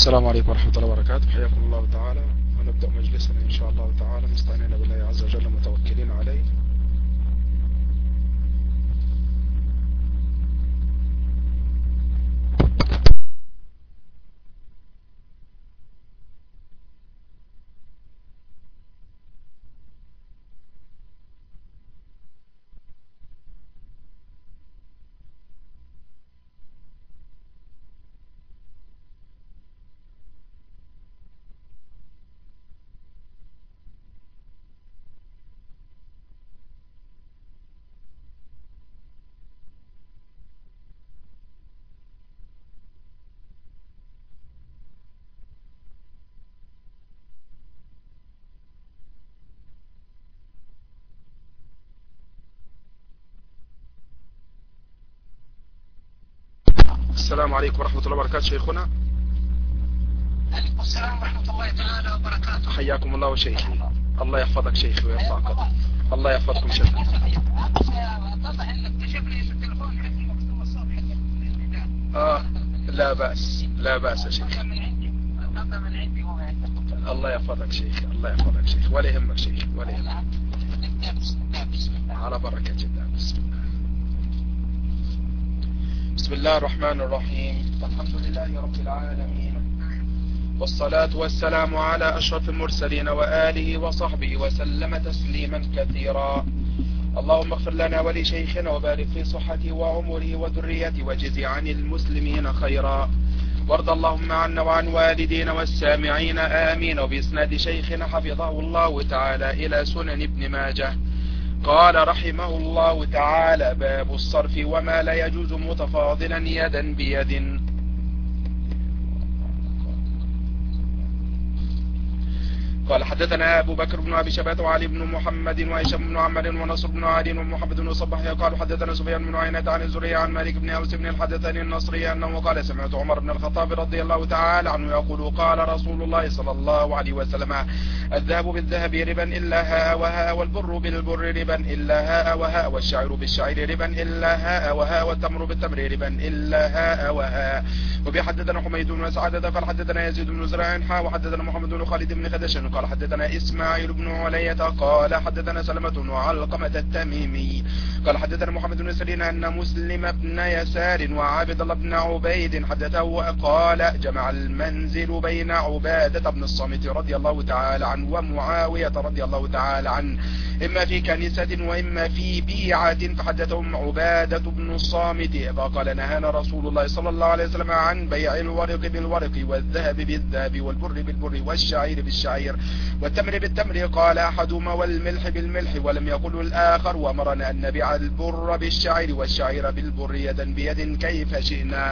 السلام عليكم ورحمة الله وبركاته. حياكم الله تعالى، ونبدأ مجلسنا إن شاء الله تعالى مستعينين بالله عز وجل متوكلين عليه. السلام عليكم ورحمة الله وبركاته شيخنا. عليكم السلام ورحمة الله تعالى وبركاته. حياكم الله وشيخي. الله يحفظك شيخي ويرفعك. الله يحفظكم شيخنا. اتضح انك كشف لي التليفون حق المكتوب الصبح. لا بأس، لا بأس يا شيخ. من عندي هو الله يحفظك شيخي، الله يحفظك شيخي، ولا يهمك شيخي، ولا يهمك. على بركة الله. بسم الله الرحمن الرحيم. الحمد لله رب العالمين، والصلاة والسلام على أشرف المرسلين وآله وصحبه وسلم تسليما كثيرا. اللهم اغفر لنا ولشيخنا وبارك في صحته وعمره وذريته وجزي عن المسلمين خيرا، وارض اللهم عنا وعن والدينا والسامعين آمين. وبإسناد شيخنا حفظه الله تعالى إلى سنن ابن ماجه قال رحمه الله تعالى: باب الصرف وما لا يجوز متفاضلا يدا بيد. قال حدثنا أبو بكر بن أبي شيبة وعلي بن محمد وهشام بن عمر ونصر بن علي ومحمد بن صباح قال حدثنا سفيان بن عيينة عن الزهري عن مالك بن أوس بن الحدثاني النصري أنه قال: سمعت عمر بن الخطاب رضي الله تعالى عنه يقول: قال رسول الله صلى الله عليه وسلم: الذهب بالذهب ربا إلا هاء وهاء، والبر بالبر ربا إلا هاء وهاء، والشعير بالشعير ربا إلا هاء وهاء، والتمر بالتمر ربا إلا هاء وهاء. وبحدثنا حميد بن سعادة قال حدثنا يزيد بن زرع وحدثنا محمد بن خالد بن خدش قال حدثنا إسماعيل بن علية قال حدثنا سلمة وعلقمة التميمي قال حدثنا محمد بن سيرين أن مسلم بن يسار وعبد الله بن عبيد حدثه قال: جمع المنزل بين عبادة بن الصامت رضي الله تعالى عنه ومعاوية رضي الله تعالى عنه، إما في كنيسة وإما في بيعة، فحدثهم عبادة بن الصامت فقال: نهانا رسول الله صلى الله عليه وسلم عن بيع الورق بالورق والذهب بالذهب والبر بالبر والشعير بالشعير والتمر بالتمر، قال أحدهما: والملح بالملح، ولم يقل الآخر: وأمرنا أن نبيع البر بالشعير والشعير بالبر يدا بيد كيف شئنا.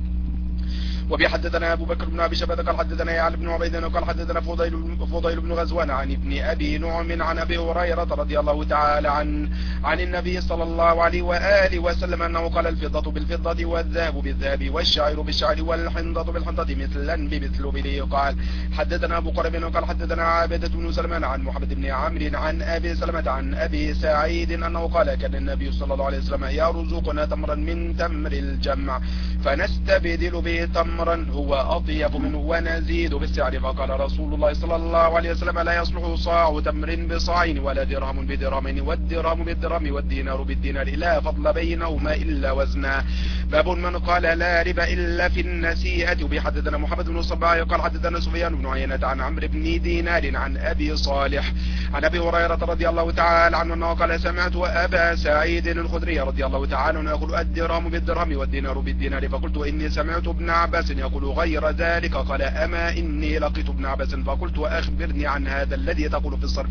وبحدثنا أبو بكر بن أبي شيبة قال حدثنا يعلى بن عبيد قال حدثنا فضيل بن غزوان عن ابن أبي نعم عن أبي هريرة رضي الله تعالى عن النبي صلى الله عليه وآله وسلم أنه قال: الفضة بالفضة والذهب بالذهب والشعير بالشعير والحنطة بالحنطة مثلا بمثل به. قال حدثنا أبو قريب قال حدثنا عابدة بن سلمان عن محمد بن عمرو عن أبي سلمة عن أبي سعيد أنه قال: كان النبي صلى الله عليه وسلم يرزقنا تمرا من تمر الجمع فنستبدل به تمرا هو أطيب منه ونزيد بالسعر، فقال رسول الله صلى الله عليه وسلم: لا يصلح صاع تمر بصاعين ولا درهم بدرهمين والدرهم بالدرهم والدينار بالدينار لا فضل بينهما إلا وزنا. باب من قال: لا ربا إلا في النسيئة. وبحدثنا محمد بن صباح قال حدثنا سفيان بن عيينة عن عمرو بن دينار عن أبي صالح عن أبي هريرة رضي الله تعالى عنه أنه قال: سمعت أبا سعيد الخدري رضي الله تعالى عنه يقول: الدرهم بالدرهم والدينار بالدينار، فقلت: إني سمعت ابن عباس يقول غير ذلك. قال: أما إني لقيت ابن عباس فقلت: أخبرني عن هذا الذي تقول في الصرف،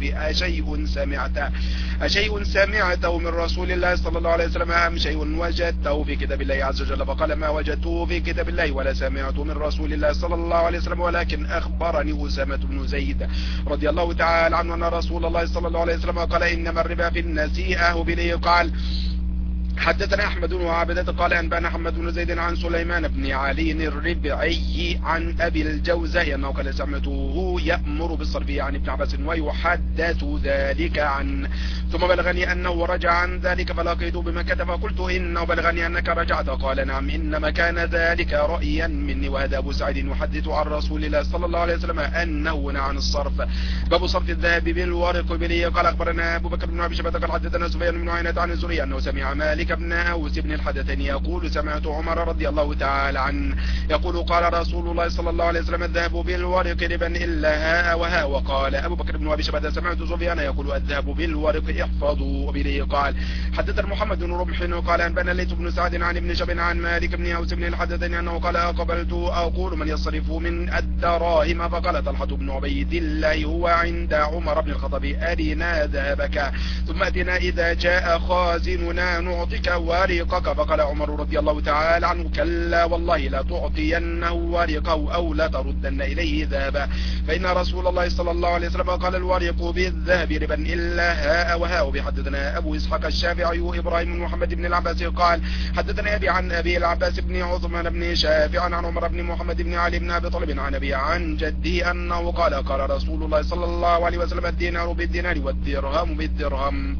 أشيء سمعته من رسول الله صلى الله عليه وسلم أم شيء وجدته في كتاب الله عز وجل؟ فقال: ما وجدته في كتاب الله ولا سمعته من رسول الله صلى الله عليه وسلم، ولكن أخبرني أسامة بن زيد رضي الله تعالى عنه أن رسول الله صلى الله عليه وسلم قال: إنما الربا في النسيئة. به قال: حدثنا أحمد وعبدة قال أنبأنا أحمد بن زيد عن سليمان بن علي الربعي عن أبي الجوزاء أنه قال سمعته يأمر بالصرف عن ابن عباس ويحدث ذلك عنه ثم بلغني أنه رجع عن ذلك فلقيته بمكة فقلت إنه بلغني أنك رجعت قال نعم إنما كان ذلك رأيا مني. وهذا أبو سعيد يحدث عن رسول الله صلى الله عليه وسلم أنه نهى عن الصرف. باب صرف الذهب بالورق بلي. قال أخبرنا أبو بكر بن أبي شيبة قال حدثنا سفيان بن عيينة عن الزهري أنه سمع مالك بن أوس بن الحدثني يقول سمعت عمر رضي الله تعالى عنه يقول قال رسول الله صلى الله عليه وسلم الذهب بالورق ربا إلا هاء وهاء. وقال أبو بكر بن أبي شيبة سمعت سفيان يقول الذهب بالورق احفظوا به. قال حدثنا محمد بن رمح قال أنبأنا الليث بن سعد عن ابن شهاب عن مالك بن أوس بن الحدثني أنه قال قبلت أقول من يصرف من الدراهم فقال طلحة بن عبيد الله هو عند عمر بن الخطاب أرنا ذهبك ثم أتنا إذا جاء خازننا نعطيك ورقك. فقال عمر رضي الله تعالى عنه كلا والله لا تعطينه ورقه أو لا تردن إليه ذهبا فإن رسول الله صلى الله عليه وسلم قال الورق بالذهب ربا إلا هاء وهاء. بحدثنا أبو إسحاق الشافعي وإبراهيم بن محمد بن العباس قال حدثنا أبي عن أبي العباس بن عثمان بن شافع عن عمر بن محمد بن علي بن أبي طالب عن أبي عن جده أنه قال رسول الله صلى الله عليه وسلم الدينار بالدينار والدرهم بالدرهم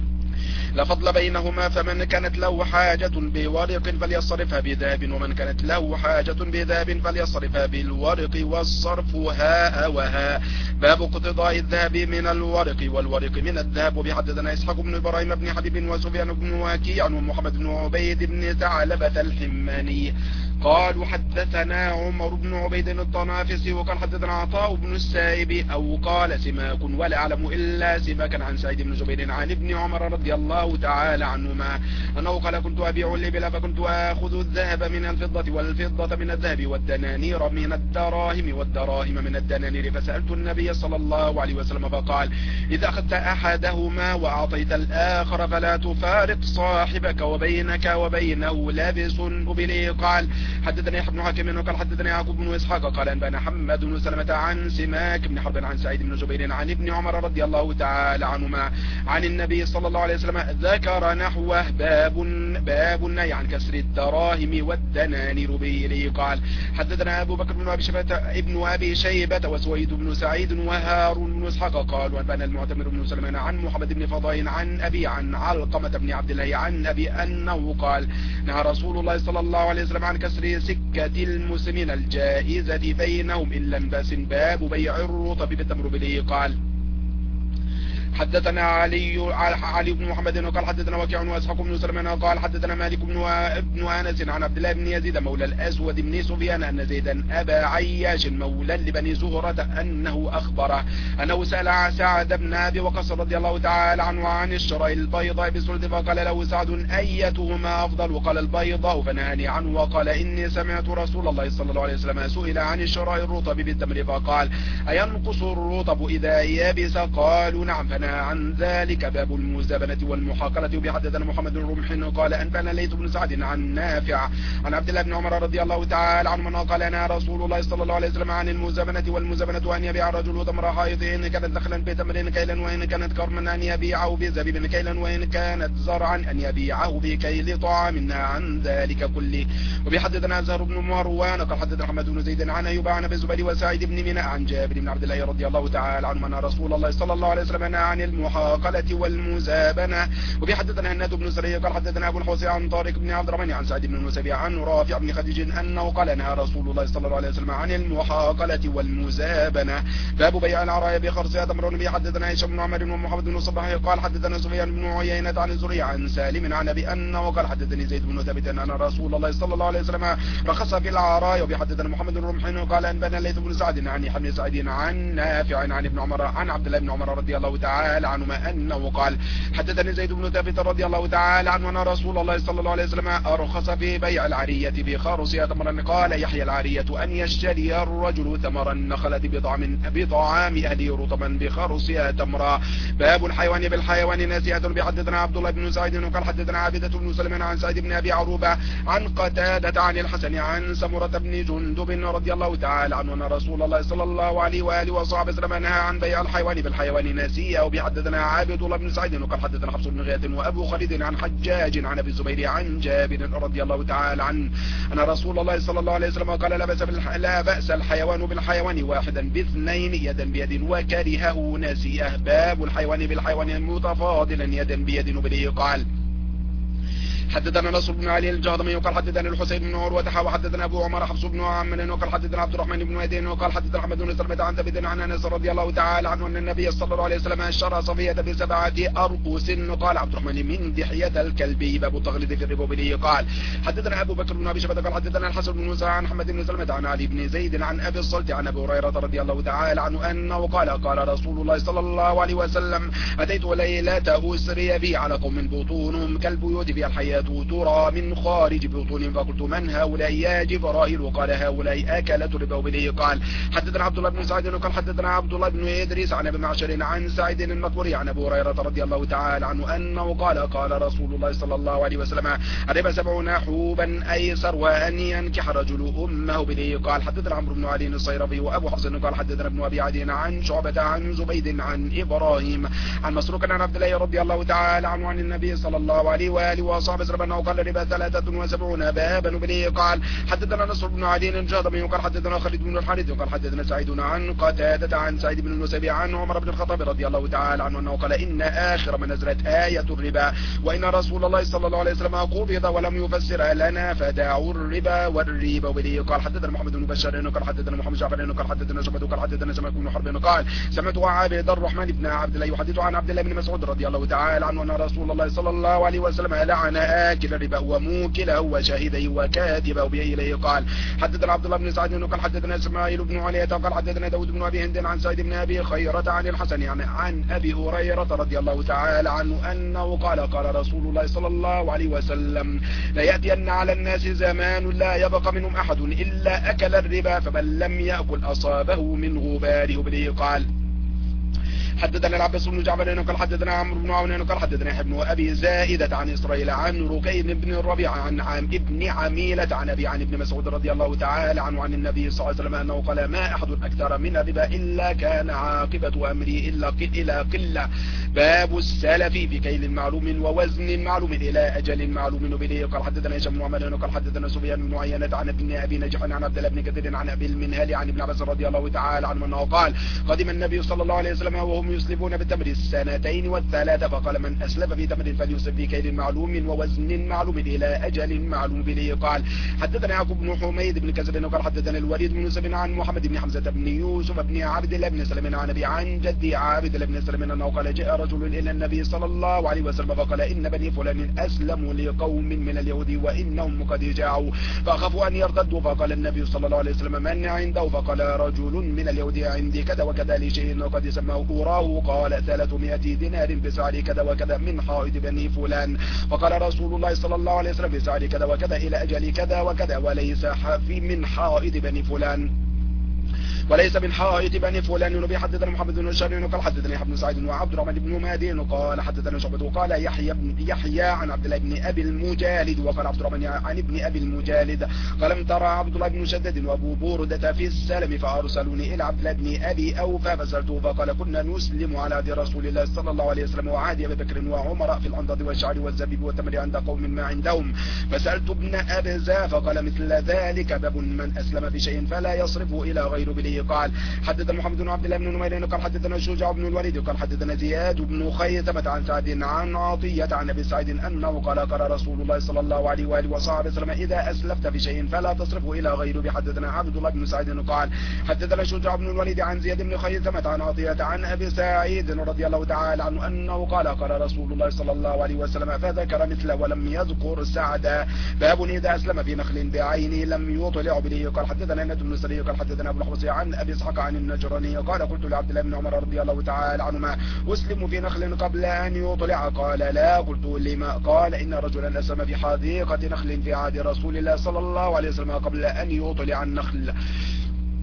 لا فضل بينهما فمن كانت له حاجة بورق فليصرفها بذهب ومن كانت له حاجة بذهب فليصرفها بالورق والصرف هاء وهاء. باب اقتضاء الذهب من الورق والورق من الذهب. بحدثنا إسحاق بن إبراهيم بن حبيب وسفيان بن وكيع ومحمد بن عبيد بن ثعلبة الحماني قالوا حدثنا عمر بن عبيد الطنافسي وقال حدثنا عطاء بن السائب أو قال سماك ولا أعلم إلا سماكا عن سعيد بن جبير عن ابن عمر رضي الله تعالى عنهما أنه قال كنت أبيع الإبل فكنت أخذ الذهب من الفضة والفضة من الذهب والدنانير من الدراهم والدراهم من الدنانير فسألت النبي صلى الله عليه وسلم فقال إذا أخذت أحدهما وأعطيت الآخر فلا تفارق صاحبك وبينك وبينه لابس أبلي. قال حدثنا يحيى بن حكيم وقال حدثنا يعقوب بن إسحاق قال أنبأنا حماد بن سلمة عن سماك بن حرب عن سعيد بن جبير عن ابن عمر رضي الله تعالى عنهما عن النبي صلى الله عليه وسلم ذكر نحوه باب النهي عن كسر الدراهم والدنانير به. قال حدثنا أبو بكر بن أبي شيبة وسويد بن سعيد وهارون بن إسحاق قال وأنبأنا المعتمر بن سلمان عن محمد بن فضاء عن أبي عن علقمة بن عبد الله عن أبي أنه قال نهى رسول الله صلى الله عليه وسلم عن كسر سكة المسلمين الجائزة بينهم إلا انباس. باب بيع الرطب بالتمر به. قال حدثنا علي بن محمد وقال حدثنا وكيع واسحاق بن سلمان قال حدثنا مالك بن انس عن عبد الله بن يزيد مولى الاسود بن سفيان ان زيدا ابا عياش مولى لبني زهرة انه اخبره انه سأل سعد بن ابي وقاص رضي الله تعالى عنه عن الشراء البيضاء بالسلط فقال له سعد ايتهما افضل وقال البيضاء فنهاني عنه وقال اني سمعت رسول الله صلى الله عليه وسلم سئل عن الشراء الرطب بالتمر فقال اينقص الرطب اذا يبس قالوا نعم عن ذلك. باب المزابنة والمحاقلة. وبحدثنا محمد بن رمح قال أنبأنا الليث بن سعد عن نافع عن عبد الله بن عمر رضي الله تعالى عنهما قال أنا رسول الله صلى الله عليه وسلم عن المزابنة والمزابنة أن يبيع الرجل تمر حائض إن كانت نخلا بتمر كيلا وإن كانت كرما أن يبيعه بزبيب كيلا وإن كانت زرعا أن يبيعه بكيل طعام عن ذلك كله. وبحدثنا زهر بن مروان قال حدثنا محمد بن زيد عن أيوب عن أبي الزبير وسعيد بن منى عن جابر بن عبد الله رضي الله تعالى عنهما أن رسول الله صلى الله عليه وسلم عن المحاقلة والمزابنة. وبحدثنا هناد بن سري قال حدثنا أبو الحوصي عن طارق بن عبد الرحمن عن سعد بن المسيب عن رافع بن خديج أنه قال نهى رسول الله صلى الله عليه وسلم عن المحاقلة والمزابنة. باب بيع العرايا بخرصها تمر. بحدثنا هشام بن عمر ومحمد بن صباح قال حدثنا سفيان بن عيينة عن الزهري عن سالم عن أبي أنه قال حدثني زيد بن ثابت أن رسول الله صلى الله عليه وسلم رخص في العرايا. وبحدثنا محمد بن رمح قال أنبأنا الليث بن سعد عن يحيى بن سعيد عن نافع عن ابن عمر عن عبد الله بن عمر رضي الله تعالى عنهما أنه قال حدثني زيد بن ثابت رضي الله تعالى عنه أن رسول الله صلى الله عليه وسلم أرخص في بيع العرية بخرصها تمرا. قال يحيى العرية أن يشتري الرجل ثمر النخلة بطعام أهله رطبا بخرصها تمرا. باب الحيوان بالحيوان ناسئة. بحدثنا عبد الله بن سعيد وقال حدثنا عابدة بن سليمان عن سعيد بن أبي عروبة عن قتادة عن الحسن عن سمرة بن جندب رضي الله تعالى عنه أن رسول الله صلى الله عليه وآله وصحبه وسلم نهى عن بيع الحيوان بالحيوان ناسئة وبه حدثنا عابد الله بن سعيد وقال حدثنا حفص بن غياث وأبو خالد عن حجاج عن أبي الزبير عن جابر رضي الله تعالى عنه أن رسول الله صلى الله عليه وسلم قال لا بأس الحيوان بالحيوان واحدا باثنين يدا بيد وكرهه نسيئه. باب الحيوان بالحيوان متفاضلا يدا بيد وبه قال حدثنا نصر بن علي الجهضمي وقال حدثنا الحسين بن عروة وحدثنا ابو عمر حفص بن عمرو وقال حدثنا عبد الرحمن بن مهدي وقال حدثنا احمد بن سلمة عن ثابت عن انس رضي الله تعالى عنه ان النبي صلى الله عليه وسلم اشترى صفية بسبعة ارقوس. وقال عبد الرحمن من دحية الكلبي باب التغليظ في الربوبية. قال حدثنا ابو بكر بن ابي شيبة قال حدثنا الحسن بن موسى عن محمد بن سلمة عن علي بن زيد عن ابي الصلت عن ابي هريرة رضي الله تعالى عنه انه قال رسول الله صلى الله عليه وسلم اتيت ليلة اسري بي على قوم بطونهم كالبيوت في الحياة ترى من خارج بطونهم فقلت من هؤلاء يا جبرائيل؟ قال هؤلاء أكلة الربوبية. قال حدثنا عبد الله بن سعيد وقال حدثنا عبد الله بن إدريس عن ابي معشر عن سعيد المقبري عن ابي هريرة رضي الله تعالى عنه انه قال رسول الله صلى الله عليه وسلم الربا 70 حوبا ايسر وان ينكح رجل امه بليه. قال حدثنا عمرو بن علي الصيرفي وابو حفص قال حدثنا ابن ابي عدي عن شعبة عن زبيد عن ابراهيم عن مسروق عن عبد الله رضي الله تعالى عنه عن النبي صلى الله عليه واله وصحبه وسلم انه قال الربا 73 بابا بليه. قال حدثنا نصر بن علي الجهضمي وقال حدثنا خالد بن الحارث وقال حدثنا سعيد عن قتادة عن سعيد بن المسيب عن عمر بن الخطاب رضي الله تعالى عنه انه قال ان اخر ما نزلت آية الربا وان رسول الله صلى الله عليه وسلم قبض ولم يفسر لنا فدعوا الربا والريبة بليه. قال حدثنا محمد بن بشار وقال حدثنا محمد جعفر وقال حدثنا شعبة وقال حدثنا سماك بن حرب قال سمعت عبد الرحمن بن عبد الله يحدث عن عبد الله بن مسعود رضي الله تعالى عنه ان رسول الله صلى الله عليه وسلم لعن آكل الربا وموكله وشاهده وكاتبه بإليه. قال حدثنا عبد الله بن سعد وقال حدثنا اسماعيل بن علية وقال حدثنا داود بن ابي هند عن سعيد بن ابي خيرة عن الحسن يعني عن ابي هريرة رضي الله تعالى عنه انه قال رسول الله صلى الله عليه وسلم لا يأتين على الناس زمان لا يبقى منهم احد الا اكل الربا فمن لم يأكل اصابه من غباره بليه. قال حدثنا العباس بن جعفر قال حدثنا عمرو بن عون قال حدثنا ابن ابي زائدة عن اسرائيل عن ركين بن الربيع عن ابن عميلة عن ابن مسعود رضي الله تعالى عنه عن النبي صلى الله عليه وسلم انه قال ما احد اكثر من الربا الا كان عاقبة امره الى قلة. باب السلف في كيل معلوم ووزن معلوم الى اجل معلوم بليه. قال حدثنا هشام بن عمر قال حدثنا سفيان بن عيينة عن ابن ابي نجح عن عبد الله بن كثير عن ابي المنهال عن ابن عباس رضي الله تعالى عنه انه قال قدم النبي صلى الله عليه وسلم وهم يسلفون بالتمر 2 و3 فقال من أسلف في تمر فليسلف في كيل معلوم ووزن معلوم إلى أجل معلوم بليه. قال حدثنا يعقوب بن حميد بن كسب وقال حدثنا الوليد بن سبن عن محمد بن حمزة بن يوسف بن عبد الله بن سلم عن أبي عن جدي عبد الله بن سلم أنه قال جاء رجل إلى النبي صلى الله عليه وسلم فقال إن بني فلان أسلموا لقوم من اليهود وإنهم قد جاعوا فأخافوا أن يرتدوا فقال النبي صلى الله عليه وسلم من عنده فقال رجل من اليهود عندي كذا وكذا لشيء وقد سماه أوراه قال 300 دينار بسعر كذا وكذا من حائط بني فلان فقال رسول الله صلى الله عليه وسلم بسعر كذا وكذا إلى أجل كذا وكذا وليس من حائط بني فلان وليس من حائط بني فلان. نبي حدثنا محمد بن الشرين وقال حدثنا يحيى بن سعيد وعبد الرحمن بن مهدي وقال حدثنا شعبة وقال يحيى عن عبد الله بن ابي المجالد وقال عبد الرحمن عن ابن ابي المجالد قال لم ترى عبد الله بن شداد وابو بردة في السلم فارسلوني الى عبد الله بن ابي اوفى فسالته فقال كنا نسلم على عهد رسول الله صلى الله عليه وسلم وعهد ابي بكر وعمر في الانضاد والشعر والزبيب والتمر عند قوم ما عندهم فسالت ابن ابزة فقال مثل ذلك باب من اسلم في شيء فلا يصرفه الى غير بليه. قال حدثنا محمد بن عبد الله بن نمير قال حدثنا الشجاع بن الوليد قال حدثنا زياد بن خيثمة عن سعد عن عطية عن ابي سعيد انه قال رسول الله صلى الله عليه واله وصحبه وسلم اذا اسلفت في شيء فلا تصرفه الى غيره. حدثنا عبد الله بن سعيد قال حدثنا الشجاع بن الوليد عن زياد بن خيثمة عن عطية عن ابي سعيد رضي الله تعالى عنه انه قال رسول الله صلى الله عليه وسلم فذكر مثله ولم يذكر سعدا. باب اذا اسلم في نخل بعينه لم يطلع بليه. قال حدثنا ند بن سري قال حدثنا ابو الحوصي عن ابي اسحاق عن النجراني قال قلت لعبد الله بن عمر رضي الله تعالى عنهما اسلم في نخل قبل ان يطلع قال لا قلت لما قال ان رجلا اسلم في حديقة نخل في عهد رسول الله صلى الله عليه وسلم قبل ان يطلع النخل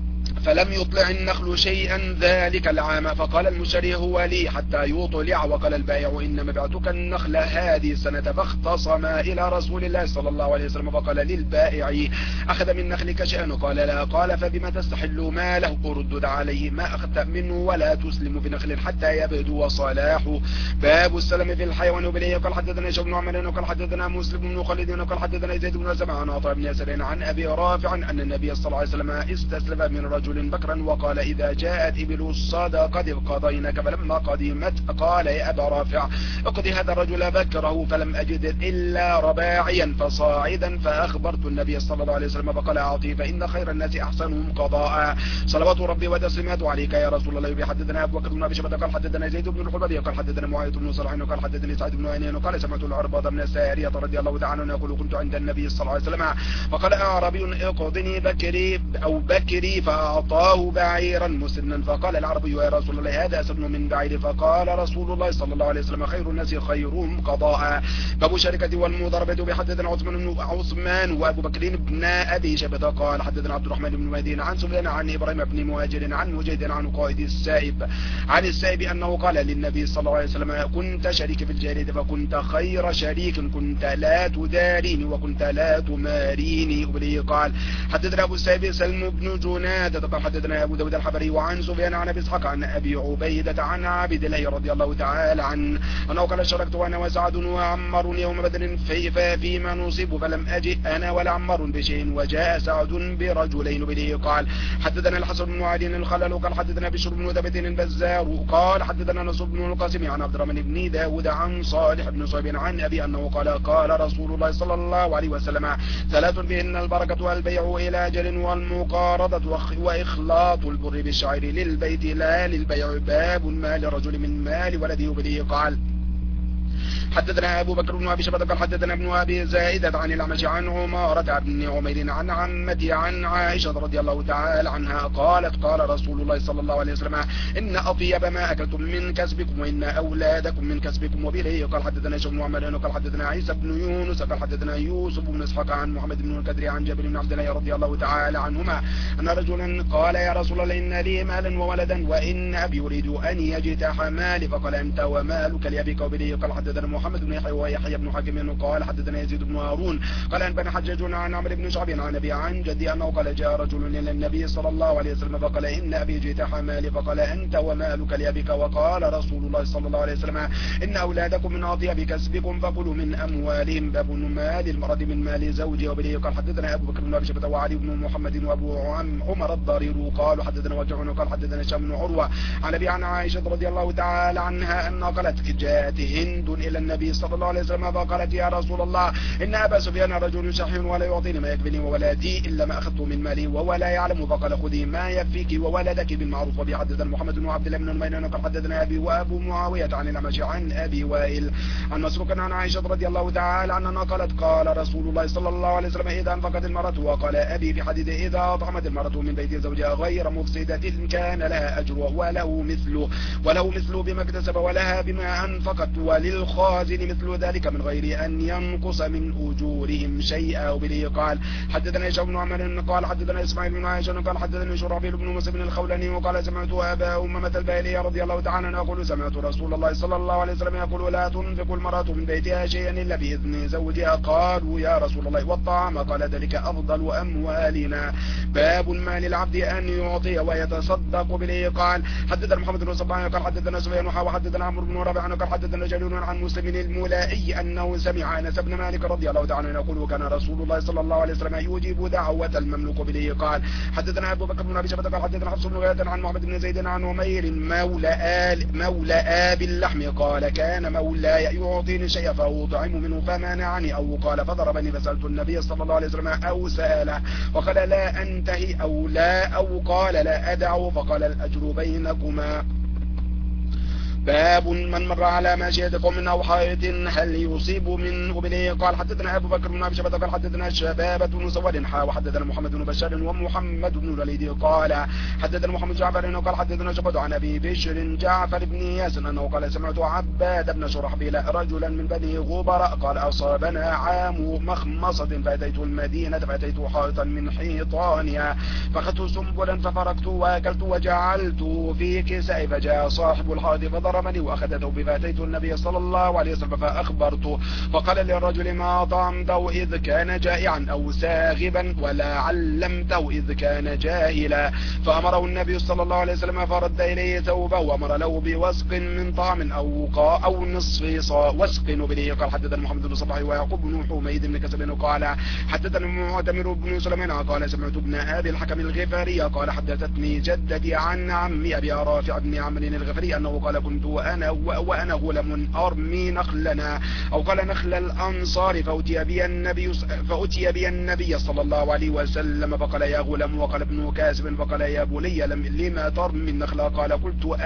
فلم يطلع النخل شيئا ذلك العام، فقال المشتري هو لي حتى يطلع، وقال البائع إنما بعتك النخل هذه السنة، فاختصما إلى رسول الله صلى الله عليه وسلم، فقال للبائع أخذ من نخلك شيئا؟ قال لا. قال فبما تستحل ماله؟ أردد عليه ما أخذت منه ولا تسلم بنخل حتى يبدو صلاحه. باب السلم في الحيوان. وبليه قال حدثنا هشام بن عمرو قال حدثنا مسلم بن خالد قال حدثنا زيد بن سبع عن عطاء بن ياسر عن أبي رافع أن النبي صلى الله عليه وسلم استسلف من رجل بكرا، وقال إذا جاءت إبل الصدقة قضيناك، فلما قدمت قال يا أبا رافع اقضي هذا الرجل بكره، فلم أجد إلا رباعيا فصاعدا، فأخبرت النبي صلى الله عليه وسلم فقال أعطيه فإن خير الناس أحسنهم قضاء. صلوات ربي وتسليماته عليك يا رسول الله. حدثنا أبو بكر بن أبي شيبة قال حدثنا زيد بن الحبابي قال حدثنا معاوية بن صالح قال حدثني سعيد بن هانئ قال سمعت العرباض بن السارية رضي الله تعالى عنه يقول كنت عند النبي صلى الله عليه وسلم فقال أعرابي اقضني بكري فأعطاه بعيرا مسنا، فقال العربي يا رسول الله هذا سبن من بعير، فقال رسول الله صلى الله عليه وسلم خير الناس خيرهم قضاء. باب شركة والمضاربة. بحدثنا عثمان وأبو بكر بن أبي شيبة قال حدثنا عبد الرحمن بن مهدي عن سفيان عن إبراهيم بن مهاجر عن مجيد عن قائد السائب أنه قال للنبي صلى الله عليه وسلم كنت شريك في الجاهلية فكنت خير شريك، كنت لا تداريني وكنت لا تماريني. وبليه قال حدثنا أبو السائب سلم بن جنادة قال حدثنا أبو داود الحبري وعن سفيان عن أبي إسحاق عن أبي عبيدة عن عبد الله رضي الله تعالى عنه أنه قال شاركت أنا وسعد وعمر يوم بدر فيما نصيب، فلم أجئ أنا ولا عمر بشيء، وجاء سعد برجلين. وبليه قال حدثنا الحسن بن علي الخلل قال حدثنا بشر بن ثابت البزار قال حدثنا نصر بن القاسم عن عبد الرحمن بن داود عن صالح بن صهيب عن أبي أنه قال رسول الله صلى الله عليه وسلم ثلاث بهن البركة والبيع إلى أجل والمقارضة وإخلاط البر بالشعير للبيت لا للبيع. باب ما للرجل من مال ولده. وبليه قال حدثنا أبو بكر بن أبي شيبة قال حدثنا ابن أبي زائدة عن الأعمش عن عمارة بن عمير عن عمتي عن عائشة رضي الله تعالى عنها قالت قال رسول الله صلى الله عليه وسلم إن أطيب ما أكلتم من كسبكم وإن أولادكم من كسبكم. وبليه قال حدثنا هشام بن عمرو قال حدثنا عيسى بن يونس قال حدثنا يوسف بن إسحاق عن محمد بن الكدري عن جابر بن عبد الله رضي الله تعالى عنهما أن رجلا قال يا رسول الله إن لي مالا وولدا وإن أبي يريد أن يجتاح مالي، فقال أنت ومالك لأبيك. وبليه قال حدثنا محمد بن يحيى ويحيى بن حكيم قال حدثنا يزيد بن هارون قال أنبأنا حجاج عن عمرو بن شعب عن أبي عن جدي أنه قال جاء رجل إلى النبي صلى الله عليه وسلم فقال إن أبي جتاح مالي، فقال أنت ومالك لأبيك. وقال رسول الله صلى الله عليه وسلم إن أولادكم من أطيب كسبكم فكلوا من أموالهم. باب مال المرأة من مال زوجها. وبليه قال حدثنا أبو بكر بن أبي شيبة وعلي بن محمد وأبو عمر الضرير قالوا حدثنا وجع قال حدثنا هشام بن عروة عن أبي عن عائشة رضي الله تعالى عنها أن قالت جاءت هند إلى النبي صلى الله عليه وسلم فقالت يا رسول الله إن أبا سفيان رجل شحيح ولا يعطيني ما يكفيني وولدي إلا ما أخذته من مالي وهو لا يعلم، فقال خذي ما يكفيك وولدك بالمعروف. وبي حدثنا محمد بن عبد الله بن نمير قال حدثنا أبي وأبو معاوية عن الأعمش عن أبي وائل عن مسروق عن عائشة رضي الله تعالى عنها قالت قال رسول الله صلى الله عليه وسلم إذا انفقت المرأة، وقال أبي في حديث إذا أطعمت المرأة من بيت زوجها غير مفسدة كان لها أجر وله مثله بما اكتسب ولها بما أنفقت، وللخازن مثل ذلك من غير أن ينقص من أجورهم شيئا. وبليه قال حدثنا هشام بن عمرو قال حدثنا إسماعيل بن عائشة قال حدثنا شرحبيل بن موسى بن الخولاني وقال سمعت أبا أمامة الباهلي رضي الله تعالى عنه يقول سمعت رسول الله صلى الله عليه وسلم يقول لا تنفق المرأة من بيتها شيئا إلا بإذن زوجها. قالوا يا رسول الله والطعام؟ قال ذلك أفضل أموالنا. باب المال العبد أن يعطي ويتصدق. بليه قال حدثنا محمد بن صباح قال حدثنا سفيان وحدثنا عمرو بن ربيعة قال حدثنا جرير عن مسلم الملائي أنه سمع أنس بن مالك رضي الله تعالى عنه يقول كان رسول الله صلى الله عليه وسلم يجيب دعوة المملوك. بليه قال حدثنا أبو بكر بن أبي شيبة قال حدثنا حفص بن غياث عن محمد بن زيد عن عمير مولى آب اللحم قال كان مولاي يعطيني شيئا فأطعم منه فمنعني، أو قال فضربني فسألت النبي صلى الله عليه وسلم أو سأله وقال لا أنتهي أو قال لا أدعه، فقال الأجر بينكما. باب من مر على ماشية قوم أو حائط هل يصيب منه بليه. قال حدثنا أبو بكر بن أبي شيبة قال حدثنا شبابة بن سواد وحدثنا محمد بن بشار ومحمد بن الوليد قال حدثنا محمد بن جعفر قال حدثنا شعبة عن أبي بشر جعفر بن ياسر أنه قال سمعت عباد بن شرحبيل رجلا من بني غبر قال أصابنا عام مخمصة فأتيت المدينة فأتيت حائطا من حيطانها فأخذت سنبلا ففرقت وأكلت وجعلت في كسائي فجاء صاحب الحائط فضربني وأخذ ثوبي فأتيت النبي صلى الله عليه وسلم فأخبرته فقال للرجل ما طعمته إذ كان جائعا أو ساغبا ولا علمته إذ كان جاهلا فأمره النبي صلى الله عليه وسلم فرد إليه ثوبه وأمر له بوسق من طعام أو نصف وسق به. قال حدثنا محمد بن صباح ويعقوب بن حميد بن كسب قال حدثنا معتمر بن سليمان قال سمعت ابن أبي الحكم الغفاري قال حدثتني جدتي عن عمي أبي رافع بن عمرو الغفاري أنه قال كنت وأنا غلام أرمي نخلنا أو قال نخل الأنصار فأتي بي النبي صلى الله عليه وسلم فقال يا غلام وقال ابن كاسب فقال يا بني لما ترمي النخل قال قلت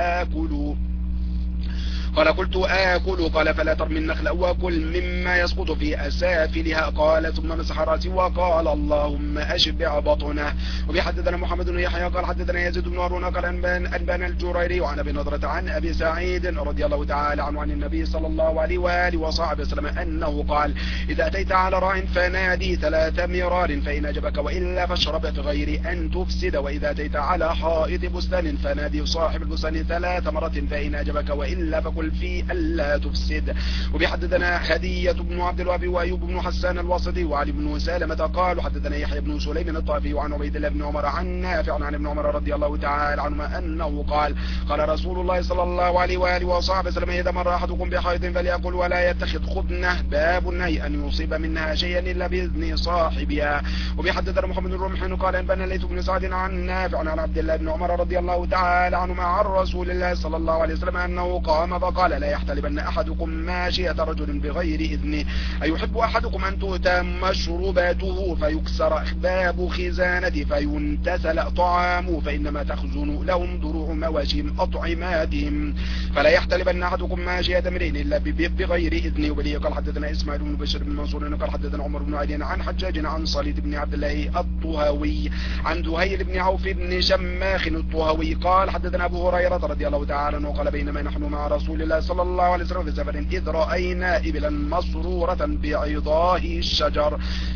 آكل قال فلا ترمي النخل وكل مما يسقط في أسافلها قال ثم مسح رأسي وقال اللهم أشبع بطنه. وبحدثنا محمد بن يحيى قال حدثنا يزيد بن هارون قال أنبانا الجريري وعن أبي نضرة عن أبي سعيد رضي الله تعالى عنه عن النبي صلى الله عليه وآله وصحبه وسلم أنه قال إذا أتيت على راع فنادي 3 مرار فإن أجبك وإلا فاشرب غير أن تفسد وإذا أتيت على حائط بستان فنادي صاحب البستان 3 مرات فإن أجبك وإلا فكل في ألا تفسد. وبحدثنا هدية بن عبد الوهاب وأيوب بن حسان الواسطي وعلي بن سالمة قالوا حدثنا يحيى بن سليم الطائفي وعن عبيد الله بن عمر عن نافع عن ابن عمر رضي الله تعالى عنهما أنه قال قال رسول الله صلى الله عليه وآله وصحبه وسلم إذا مر أحدكم بحائط فليأكل ولا يتخذ خبنه باب النهي أن يصيب منها شيئا إلا بإذن صاحبها. وبحدثنا محمد بن رمح قال أنبأنا الليث بن سعد عن نافع عن عبد الله بن عمر رضي الله تعالى عنهما عن رسول الله صلى الله عليه وسلم أنه قام فقال لا يحتلبن أحدكم ماشية رجل بغير إذنه أيحب أحدكم أن تؤتى مشروباته فيكسر باب خزانته فينتسل طعامه فإنما تخزن لهم دروع مواشيم أطعماتهم فلا يحتلبن أحدكم ماشية امرئ إلا بغير إذنه. وبه قال حدثنا إسماعيل بن بشر بن منصور قال حدثنا عمر بن علي عن حجاج عن صليد بن عبد الله الطهوي عن دهيل بن عوف بن شماخ الطهوي قال حدثنا أبو هريرة رضي الله تعالى عنه قال بينما نحن مع رسول الله صلى الله عليه وسلم في سفر إذ رأينا إبلا مسرورة بعضاه الشجر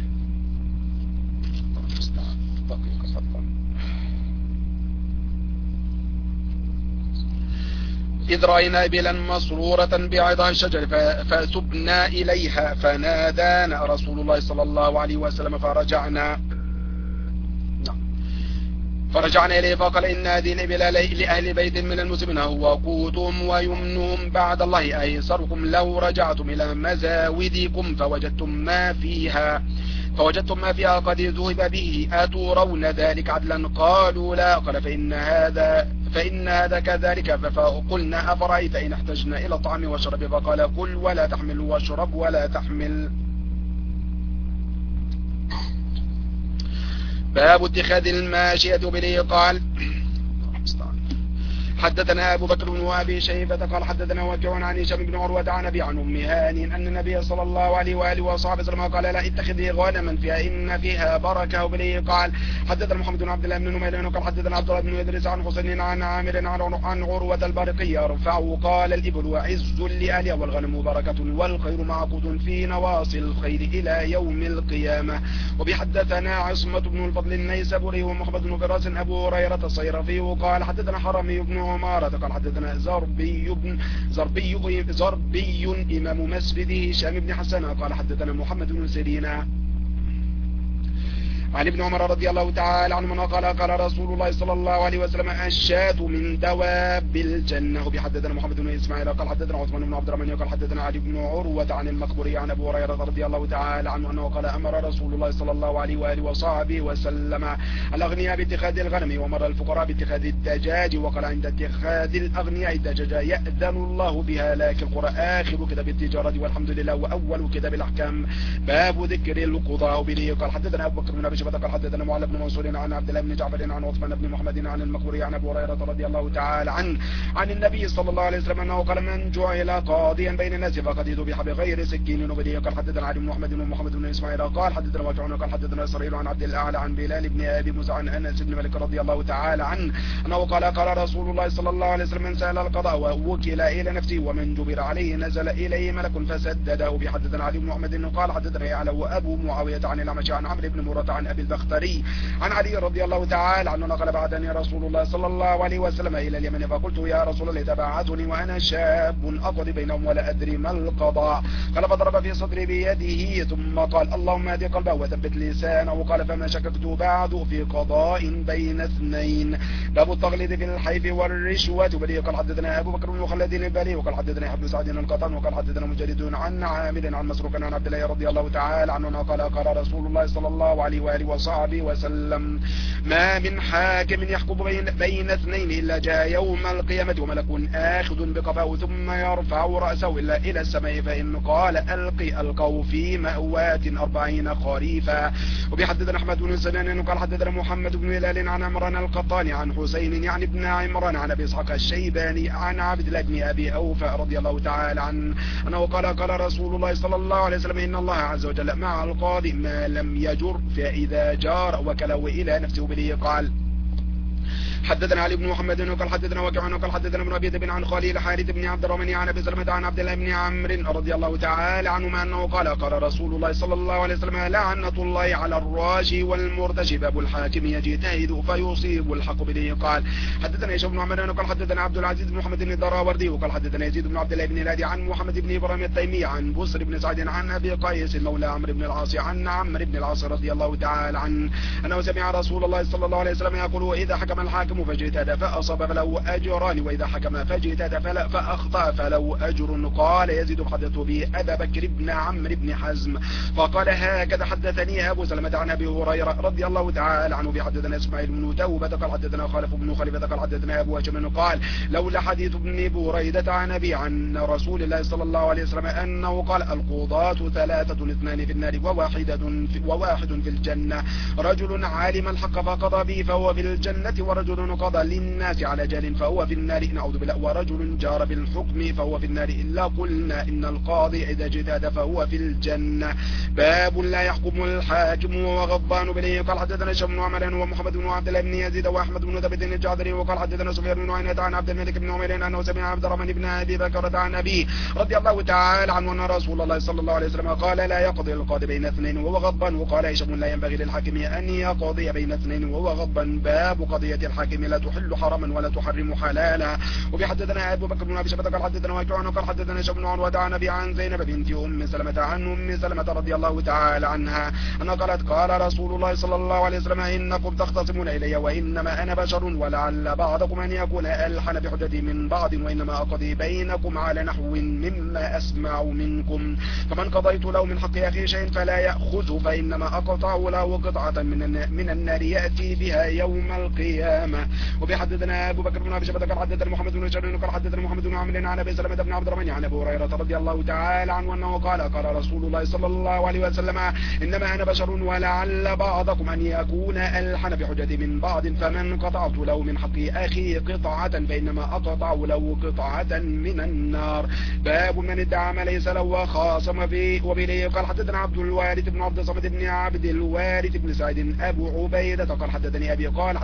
إذ رأينا إبلا مسرورة بعضها الشجر فسبنا إليها فنادانا رسول الله صلى الله عليه وسلم فرجعنا إليه فقال إن هذه الإبل لأهل بيت من المسلمين هو قوتهم ويمنهم بعد الله أيسركم لو رجعتم إلى مزاودكم فوجدتم ما فيها قد ذهب به أترون ذلك عدلا قالوا لا قال فإن هذا كذلك فقلنا أفرأيت إن احتجنا إلى الطعام والشرب فقال كل ولا تحمل واشرب ولا تحمل. باب اتخاذ الماشية بليه. قال حدثنا أبو بكر بن أبي شيبة قال حدثنا وكيع عن هشام بن عروة عن أبي عن أم هانٍ أن النبي صلى الله عليه وآله وصحبه وسلم قال لا اتخذي غنما فيها إن فيها بركة. وبليه قال حدثنا محمد بن عبد الله بن نمير قال حدثنا عبد الله بن إدريس عن حسين عن عامر عن عروة البرقي يرفع قال الإبل وعز لأهلها والغنم بركة والخير معقود في نواصي الخير إلى يوم القيامة. وبحدثنا عصمة بن الفضل النيسابوري ومحمد بن فراس أبو هريرة الصيرفي قال حدثنا حرمي بن عمارة قال حدثنا زربي إمام مسجد هشام بن حسن قال حدثنا محمد بن سيرين عن ابن عمر رضي الله تعالى عنهما قال رسول الله صلى الله عليه وسلم الشاة من دواب الجنة. وبحدثنا محمد بن إسماعيل قال حدثنا عثمان بن عبد الرحمن قال حدثنا علي بن عروة عن المقبوري عن أبو هريرة رضي الله تعالى عنه أنه قال أمر رسول الله صلى الله عليه وآله وصحبه وسلم الأغنياء باتخاذ الغنم ومر الفقراء باتخاذ الدجاج وقال عند اتخاذ الأغنياء الدجاج يأذن الله بها لكن القرآن آخر كتاب التجارة والحمد لله وأول كتاب الأحكام. باب ذكر القضاء. وبه قال حدثنا أبو بكر بن أبي شيبة قال حدثنا معل بن منصور عن عبد الله بن جعفر عن عثمان بن محمد عن المقبوري عن ابي هريرة رضي الله تعالى عنه عن النبي صلى الله عليه وسلم انه قال من جعل قاضيا بين الناس فقد ذبح بغير سكين وبديه. قال حدثنا علي بن محمد ومحمد بن اسماعيل قال حدثنا وكيع قال حدثنا اسرائيل عن عبد الاعلى عن بلال بن ابي موسى عن انس بن مالك رضي الله تعالى عنه انه قال رسول الله صلى الله عليه وسلم من سأل القضاء ووكل الى نفسه ومن جبر عليه نزل اليه ملك فسدده. بحدثنا علي بن محمد قال حدثنا يعلى وابو معاويه عن الاعمش عن عمرو بن مرة عن ابي البختري عن علي رضي الله تعالى عنه قال بعثني رسول الله صلى الله عليه وسلم الى اليمن فقلت يا رسول الله تبعثني وانا شاب اقضي بينهم ولا ادري ما القضاء. قال فضرب في صدري بيده ثم قال اللهم اهد قلبه وثبت لسانه. قال فما شككت بعد في قضاء بين اثنين. باب التغليظ في الحيف والرشوة. وبه قال حدثنا ابو بكر بن خلد الباري وقال حدثنا ابن سعد القطان وقال حدثنا مجرد عن عامر عن مسروق عن عبد الله رضي الله تعالى عنه قال رسول الله صلى الله عليه واله وصحبه وسلم ما من حاكم يحكم بين اثنين الا جاء يوم القيامة وملك آخذ بقفاه ثم يرفع رأسه الا الى السماء فإن قال ألقوا في مأوات 40 خريفا. وبحدثنا أحمد بن سنان قال حدثنا محمد بن هلال عن عمران القطاني عن حسين يعني ابن عمران عن ابي اسحاق الشيباني عن عبد الله بن ابي اوفى رضي الله تعالى عنه انه قال رسول الله صلى الله عليه وسلم ان الله عز وجل مع القاضي ما لم يجر فاذا جار وكله الى نفسه به. قال حدثنا علي بن محمد قال حدثنا وكيع قال حدثنا ابن ابي ذئب عن خليل حارث بن عبد الرحمن عن ابي سلمة عن عبد الله بن عمرو رضي الله تعالى عنهما انه قال رسول الله صلى الله عليه وسلم لعنة الله على الراشي والمرتشي باب الحاكم يجتهد فيصيب الحق به. قال حدثنا هشام بن عمران قال حدثنا عبد العزيز بن محمد الدراوردي وقال حدثنا يزيد بن عبد الله بن الهادي عن محمد بن ابراهيم التيمي عن بصر بن سعد عن ابي قيس مولى عمرو بن العاص عن عمرو بن العاص رضي الله تعالى عنه انه سمع رسول الله صلى الله عليه وسلم يقول اذا حكم الحاكم فاجتهد فأصاب فله أجران وإذا حكم فاجتهد فأخطأ فله أجر. قال يزيد حدث به أبا بكر بن عمرو بن حزم فقال هكذا حدثني أبو سلمة عن أبي هريرة رضي الله تعالى عنه. بحدثنا إسماعيل بن توبة قال حدثنا خالف بن خليفة قال حدثنا أبو هشام قال لولا حديث ابن بريدة عن أبي عن رسول الله صلى الله عليه وسلم أنه قال القضاة 3 2 في النار وواحد في الجنة رجل عالم الحق فقضى به فهو في الجنة ورجل قضى للناس على جهل فهو في النار نعوذ بالله ورجل جار بالحكم فهو في النار إلا قلنا إن القاضي إذا اجتهد فهو في الجنة. باب لا يحكم الحاكم وغضبان بليه. قال حدثنا هشام بن عمران ومحمد بن عبد الله بن يزيد وأحمد بن ثابت الجعدري وقال حدثنا سفيان بن عيينة عن عبد الملك بن عمير أنه سمع عبد الرحمن بن أبي بكر عن أبيه رضي الله تعالى عنه أن رسول الله صلى الله عليه وسلم قال لا يقضي القاضي بين اثنين وهو غضبان. وقال هشام لا ينبغي للحاكم أن يقضي بين اثنين وهو غضبان. باب قضية الحاكم لا تحل حراما ولا تحرم حلالا. وبحدثنا ابو بكر بن ابي شيبة قال حدثنا وكيع قال حدثنا هشام بن عروة عن ابي عن زينب بنت ام سلمة عن ام سلمة رضي الله تعالى عنها انها قالت قال رسول الله صلى الله عليه وسلم انكم تختصمون الي وانما انا بشر ولعل بعضكم ان يكون الحن بحجتي من بعض وانما اقضي بينكم على نحو مما اسمع منكم فمن قضيت له من حق اخي شيء فلا ياخذه فانما اقطع له قطعة من النار ياتي بها يوم القيامة. وبحدثنا ابو بكر بن ابي شيبة قال حدثنا محمد بن هشام قال حدثنا محمد بن عمرو عن ابي سلمة بن عبد الرحمن عن ابي هريرة رضي الله تعالى عنه انه قال رسول الله صلى الله عليه وسلم انما انا بشر ولعل بعضكم ان يكون الحن بحجتي من بعض فمن قطعت له من حق اخي قطعة فانما اقطع له قطعة من النار. باب من ادعى ما ليس له وخاصم به. وبه قال حدثنا عبد الوارث بن عبد الصمد بن عبد الوارث بن سعيد ابو عبيدة قال حدثني ابي قال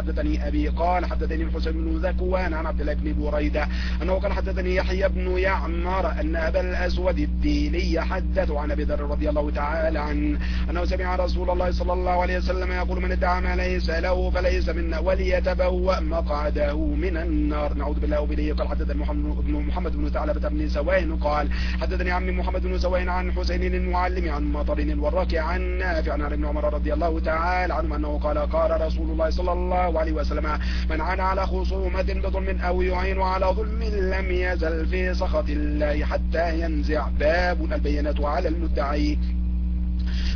حدثني الحسين بن ذكوان عن عبد الله بن بريدة أنه قال حدثني يحيى بن يعمر أن أبا الأسود الديلي حدث عن أبي ذر رضي الله تعالى عنه أنه سمع رسول الله صلى الله عليه وسلم يقول من ادعى ما ليس له فليس منا وليتبوأ مقعده من النار نعوذ بالله. وبه قال حدثني محمد بن ثعلبة بن سوين قال حدثني عمي محمد بن سوين عن حسين المعلم عن مطر الوراق عن نافع عن ابن عمر رضي الله تعالى عنه أنه قال رسول الله صلى الله عليه وسلم من عانى على خصومة بظلم أو يعين على ظلم لم يزل في سخط الله حتى ينزع. باب البينة على المدعي.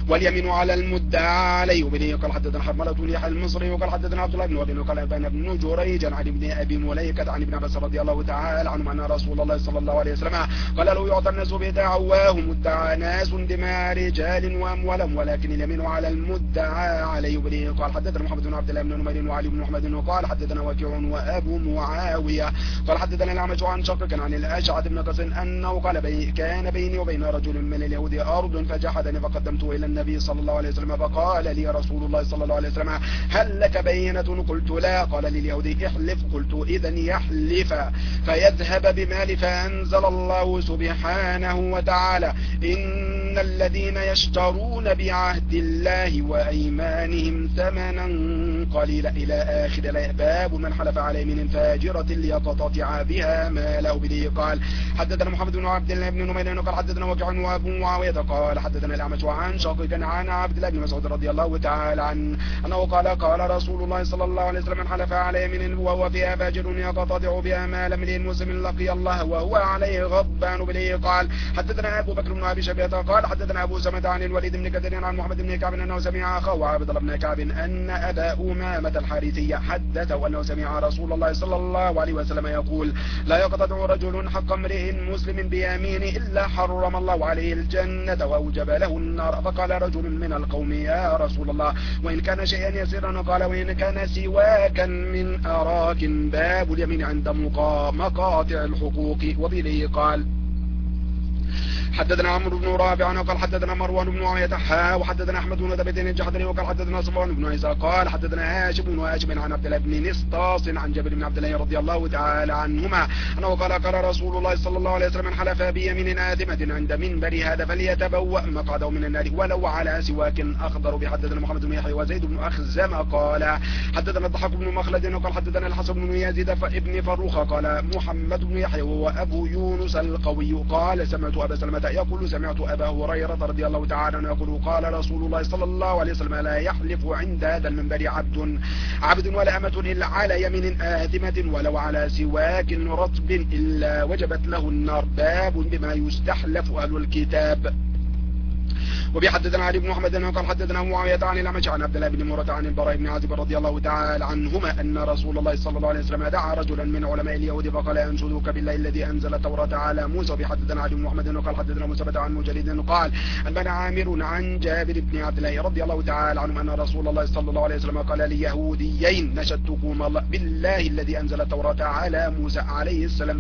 واليمين على المدعى عليه وبه قال حدثنا حرملة بن يحيى المصري وقال حدثنا عبد الله بن وهب وقال أنبأنا ابن جريج عن ابن أبي مليكة عن ابن عباس رضي الله تعالى عنه أن رسول الله صلى الله عليه وسلم قال له يعطى الناس بدعواهم مدعى ناس دماء رجال وأموالهم ولكن اليمين على المدعى عليه وبه قال حدثنا محمد بن عبد الله بن نمير وعلي بن محمد وقال حدثنا وكيع وأبو معاوية قال حدثنا الأعمش عن شقيق عن الأشعث بن قيس أنه قال كان بيني وبين رجل من اليهود أرض فجحدني فقدمته إلى النبي صلى الله عليه وسلم فقال لي رسول الله صلى الله عليه وسلم هل لك بينة؟ قلت لا. قال لليهودي احلف. قلت إذن يحلف فيذهب بمال فأنزل الله سبحانه وتعالى إن الذين يشترون بعهد الله وأيمانهم ثمنا قليلا إلى آخر الآية. باب من حلف على يمين فاجرة ليقتطع بها ماله به. قال حدثنا محمد بن عبد الله بن نمير قال حدثنا وكيع وأبو معاوية قال حدثنا الأعمش عن شقيق عن عبد الله بن مسعود رضي الله تعالى عنه أنه قال رسول الله صلى الله عليه وسلم من حلف على يمين وهو فيها فاجر يقتطع بها مال امرئ مسلم لقي الله وهو عليه غضبان به. قال حدثنا أبو بكر بن أبي شيبة قال حدثنا أبو سمة عن الوليد بن كثير عن محمد بن كعب أنه سمع أخاه عبد الله بن كعب أن أبا أمامة الحارثي حدثه أنه سمع رسول الله صلى الله عليه وسلم يقول لا يقتطع رجل حق امرئ مسلم بيمينه إلا حرم الله عليه الجنة وأوجب له النار. فقال رجل من القوم يا رسول الله وإن كان شيئا يسيرا؟ قال وإن كان سواكا من أراك. باب اليمين عند مقاطع الحقوق. وبه قال حدثنا عمرو بن رافع قال حدثنا مروان بن معاوية وحدثنا أحمد بن ثابت الجحدري وقال حدثنا صفوان بن عيسى قال حدثنا هاشم بن هاشم عن عبد الله بن نسطاس عن جابر بن عبد الله رضي الله تعالى عنهما أنه قال رسول الله صلى الله عليه وسلم من حلف بيمين آثمة عند منبر هذا فليتبوأ مقعده من النار ولو على سواك أخضر. بحدثنا محمد بن يحيى وزيد بن أخزم قال حدثنا الضحاك بن مخلد وقال حدثنا الحسن بن يزيد ابن فروخ قال محمد بن يحيى وهو أبو يونس القوي قال سمعت أبا سلمة يقول سمعت أبا هريرة رضي الله تعالى عنه يقول قال رسول الله صلى الله عليه وسلم لا يحلف عند هذا المنبر عبد ولا أمة إلا على يمين آثمة ولو على سواك رطب إلا وجبت له النار. باب بما يستحلف أهل الكتاب. وبحدثنا علي بن محمد قال حدثنا معاوية عن الأعمش عن عبد الله بن مرة عن البراء بن عازب رضي الله تعالى عنهما أن رسول الله صلى الله عليه وسلم دعا رجلا من علماء اليهود فقال أنشدك بالله الذي أنزل التوراة على موسى. وبحدثنا علي بن محمد قال حدثنا موسى عن مجلد قال أنبأنا عامر عن جابر بن عبد الله رضي الله تعالى عنه أن رسول الله صلى الله عليه وسلم قال ليهوديين نشدتكم بالله الذي أنزل التوراة على موسى عليه السلام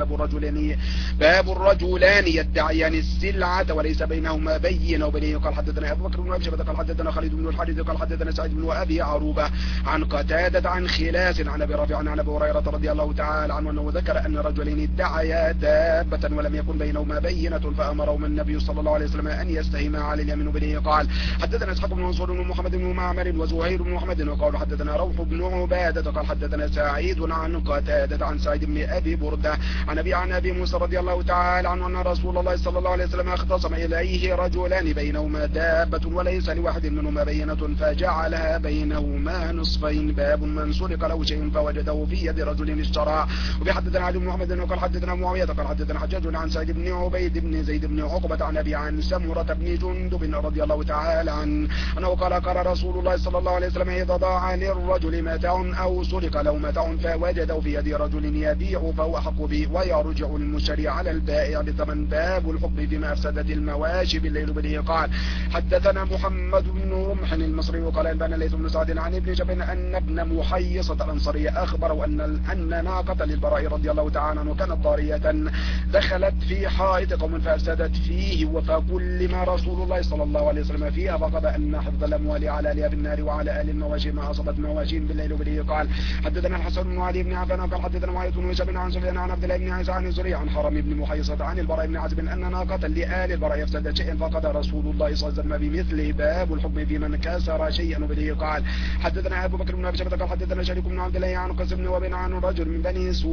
باب الرجلان يدعيان السلعة وليس بينهما بينة. وبه قال حدثنا أبو بكر بن أبي شيبة قال حدثنا خالد بن الحارث قال حدثنا سعيد بن أبي عروبة عن قتادة عن خلاس عن أبي رافع عن أبي هريرة رضي الله تعالى عنه أنه ذكر أن رجلين ادعيا دابة ولم يكن بينهما بينة فأمرهما النبي صلى الله عليه وسلم أن يستهما على اليمين. وبه قال حدثنا إسحاق بن منصور بن محمد بن معمر وزهير بن محمد وقال حدثنا روح بن عبادة قال حدثنا سعيد عن قتادة عن سعيد بن أبي بردة عن أبي موسى رضي الله تعالى عنه أن رسول الله صلى الله عليه وسلم اختصم إليه رجلان بينهما دابة وليس لواحد منهما بينة فجعلها بينهما نصفين. باب من سرق له شيء فوجده في يد رجل اشترى. وبحدثنا علي بن محمد قال حدثنا معاوية قال حدثنا حجاج عن سعيد بن عبيد بن زيد بن عقبة عن أبي عن سمرة بن جندب رضي الله تعالى عنه أنه قال رسول الله صلى الله عليه وسلم إذا ضاع للرجل متاع أو سرق له متاع فوجده في يد رجل يبيع فهو أحق به ويرجع المشتري على البائع بثمن. باب الحكم بما أفسدت المواشي بالليل. به قال حدثنا محمد بن رمح المصري وقال أنبأنا ليث بن سعد عن ابن جبل أن ابن محيصة الأنصاري أخبره أن ناقة للبراء رضي الله تعالى عنه كانت ضارية دخلت في حائط قوم فأفسدت فيه فكلم رسول الله صلى الله عليه وسلم فيها فقضى أن حفظ الأموال على أهلها بالنار وعلى أهل المواشي ما أصابت مواشين بالليل. وبه قال حدثنا الحسن بن علي بن عفان قال حدثنا معاوية بن هشام عن سفيان عن عبد الله بن عيسى عن الزهري عن حرم بن محيصة عن البراء بن عازب أن ناقة لآل البراء أفسدت شيئا فقضى رسول الله صلى الله عليه وسلم بمثله. باب الحكم في من كسر شيئا. وبه قال حدثنا أبو بكر بن أبي شيبة قال حدثنا شريك بن عبد الله عن قاسم بن وابن عن رجل من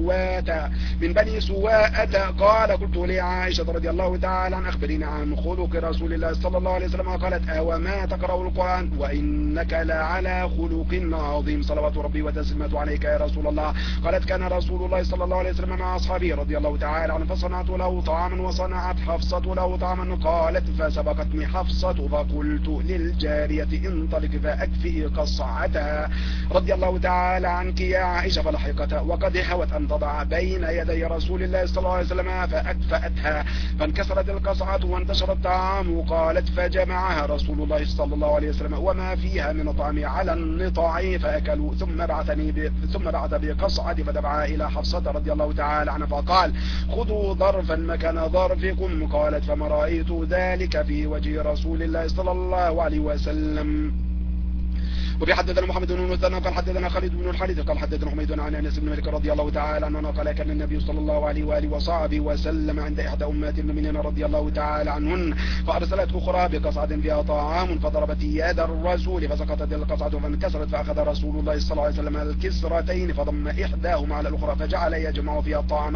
بني سواءة قال قلت لعائشة رضي الله تعالى عن أخبرنا عن خلق رسول الله صلى الله عليه وسلم قالت وما تقرأ القرآن وإنك لعلى خلق عظيم صلوات ربي وتسليماته عليك يا رسول الله. قالت كان رسول الله صلى الله عليه وسلم مع أصحابه رضي الله تعالى عنه فصنعت له طعاما وصنعت حفصة له طعاما قالت فسبقتني حفصة الحصة فقلت للجارية انطلق فأكفئ قصعتها رضي الله تعالى عنك يا عائشة فلحقتها وقد هوت أن تضع بين يدي رسول الله صلى الله عليه وسلم فأكفأتها فانكسرت القصعة وانتشر الطعام. قالت فجمعها رسول الله صلى الله عليه وسلم وما فيها من الطعام على النطاع فأكلوا ثم بعث بقصعة فدفعها إلى حفصة رضي الله تعالى عنها فقال خذوا ظرفا مكان ظرفكم. قالت فما رأيت ذلك في وجه رسول الله صلى الله عليه وسلم. وفي حدثنا محمد بن مثنى قال حدثنا خالد بن الحارث قال حدثنا حميد عن انس بن مالك رضي الله تعالى عنه قال كان النبي صلى الله عليه واله وصحبه وسلم عند احدى امهات المؤمنين رضي الله تعالى عنهن فارسلت اخرى بقصعه فيها طعام فضربت يد الرسول فسقطت القصعه فانكسرت فاخذ رسول الله صلى الله عليه وسلم الكسرتين فضم احداهما على الاخرى فجعل يجمع فيها الطعام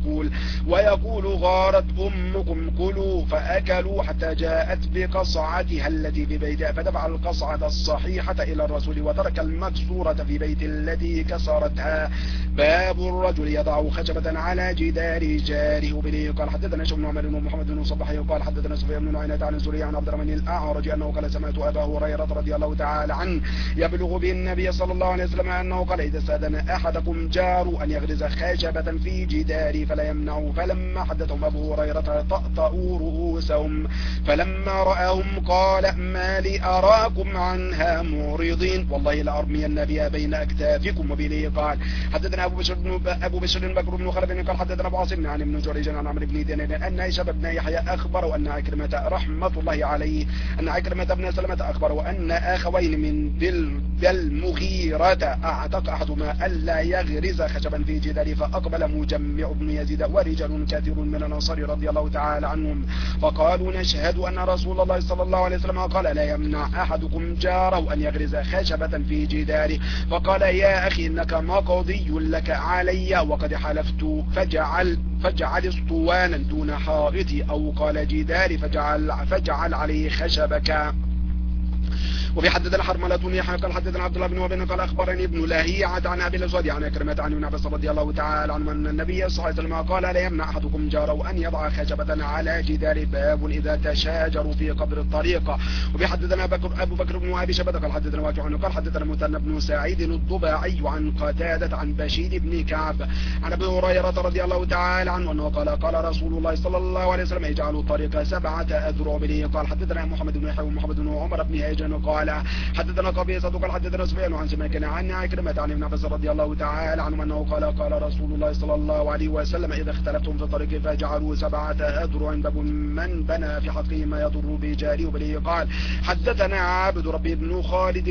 ويقول غارت امكم كلوا فاكلوا حتى جاءت بقصعتها التي في بيتها فدفع القصعه الصحيحه الى الرسول وترك المكسورة في بيت التي كسرتها. باب الرجل يضع خشبة على جدار جاره به. قال حدثنا شبن عمر ومحمد بن صباح قال حدثنا سفيان بن عيينة عن سوري عن عبد الرحمن الأعرج أنه قال سمعت أبا هريرة رضي الله تعالى عنه يبلغ به النبي صلى الله عليه وسلم أنه قال إذا استأذن أحدكم جار أن يغرز خشبة في جداره فلا يمنعه. فلما حدثهم أبو هريرة طأطأوا رؤوسهم فلما رأهم قال ما لي أراكم عنها معرضين والله لأرمين بها بين أكتافكم. وبه قال حدثنا أبو بشر بكر بن خلف قال حدثنا أبو عاصم عن ابن جريج عن عمرو بن دينار أن هشام بن يحيى أخبر أن عكرمة رحمة الله عليه أن عكرمة بن سلمة أخبر وأن أخوين من ذي المغيرة أعتق أحدهما ألا يغرز خشبا في جداره فأقبل مجمع بن يزيد ورجال كثير من الأنصار رضي الله تعالى عنهم فقالوا نشهد أن رسول الله صلى الله عليه وسلم قال لا يمنع أحدكم جاره أن يغرز خشبة في جداره. فقال يا أخي إنك مقضي لك علي وقد حلفت فاجعل اسطوانا دون حائطي أو قال جداري فاجعل عليه خشبك. وفي حدثنا حرملة يحيى قال حدثنا عبد الله بن وهب قال اخبرني ابن لهيعة عن ابي الاسود عن عكرمة عن ابن عباس رضي الله تعالى عنه ان النبي صلى الله عليه وسلم قال لا يمنع احدكم جاره ان يضع خشبة على جدار. باب اذا تشاجروا في قبر الطريق. وفي حدثنا ابو بكر بن ابي شبة قال حدثنا واقع قال حدثنا مثنى بن سعيد الضباعي عن قتادة عن بشير بن كعب عن ابي هريرة رضي الله تعالى عنه انه قال رسول الله صلى الله عليه وسلم اجعلوا الطريق 7 أذرع به. قال حدثنا محمد بن يحيى ومحمد بن عمر بن هيجان قال حدثنا قبيصة قال حدثنا سفيان عن سماك عن عكرمة عن ابن عباس رضي الله تعالى عنه انه قال رسول الله صلى الله عليه وسلم اذا اختلفتم في الطريق فاجعلوا 7 أذرع باب من بنى في حقه ما يضر بجاره. وبه قال حدثنا عبد ربي بن خالد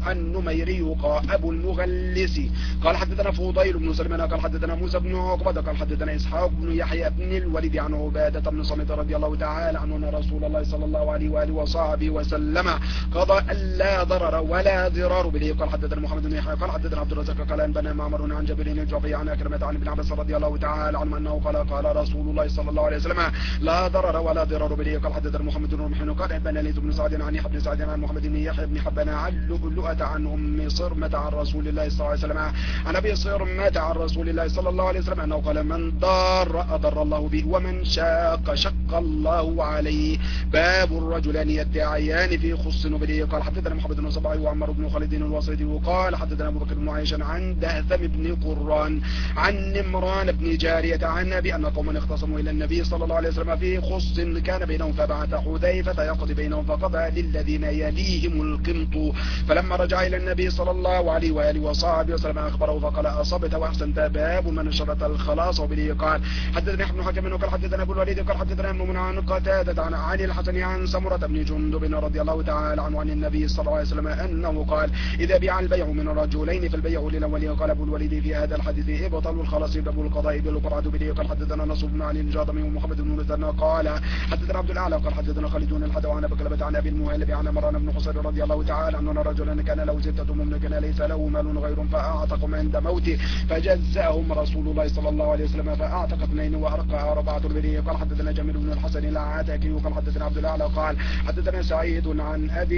النميري ابو المغلسي قال حدثنا فضيل بن سلمان قال حدثنا موسى بن عقبة قال حدثنا اسحاق بن يحيى بن الوليد عن عبادة بن صامت رضي الله تعالى عنه ان رسول الله صلى الله عليه واله وصحبه وسلم قضى لا ضرر ولا ضرار. به قال حدثنا محمد بن يحيى قال حدثنا عبد الرزاق قال انبنا معمر عن جابر بن الجعفي عن عكرمة عن ابن عباس رضي الله تعالى عنه انه قال رسول الله صلى الله عليه وسلم لا ضرر ولا ضرار. به قال حدثنا محمد بن رمح قال انبنا ليث بن سعد عن يحيى بن سعد عن محمد بن يحيى بن حبان عن لؤلؤة عن ام صرمة عن رسول الله صلى الله عليه وسلم عن ابي صرمة عن رسول الله صلى الله عليه وسلم انه قال من ضار اضر الله به ومن شاق شق الله عليه. باب الرجلان يدعيان في خص. وبه قال حدثنا محمد بن صباح وعمر بن خالد الواسطي وقال حدثنا ابو بكر بن عائشة عن دهثم بن قران عن نمران بن جارية عن ابي ان قوما اختصموا الى النبي صلى الله عليه وسلم في خص كان بينهم فبعث حذيفة يقضي بينهم فقضى للذين يليهم القمط. فلما رجع الى النبي صلى الله عليه واله وصحبه وسلم اخبره فقال اصبت واحسنت. باب من شرط الخلاص. وبه قال حدثنا ابن حكم وقال حدثنا ابو الوليد قال حدثنا ابن عن قتادة عن الحسن عن سمرة بن جندب رضي الله تعالى عنه عن النبي صلى الله عليه وسلم انه قال اذا بيع البيع من الرجلين فالبيع للاول. قال ابو الوليد في هذا الحديث ابطل الخلاص باب القضاء بالقرعة. به قال حدثنا نصر بن علي الجاضمي ومحمد بن مثنى قال حدثنا عبد الاعلى قال حدثنا خالد بن الحدث عن ابي كلبة عن ابي المهلب عن عمران بن حصير رضي الله تعالى عنه ان رجلا كان له 6 مملوك ليس له مال غير فاعتقهم عند موته فجزاهم رسول الله صلى الله عليه وسلم فاعتق 2 وارقى 4. به قال حدثنا جميل بن الحسن العتاكي وقال حدثنا عبد الاعلى قال حدثنا سعيد عن ابي عن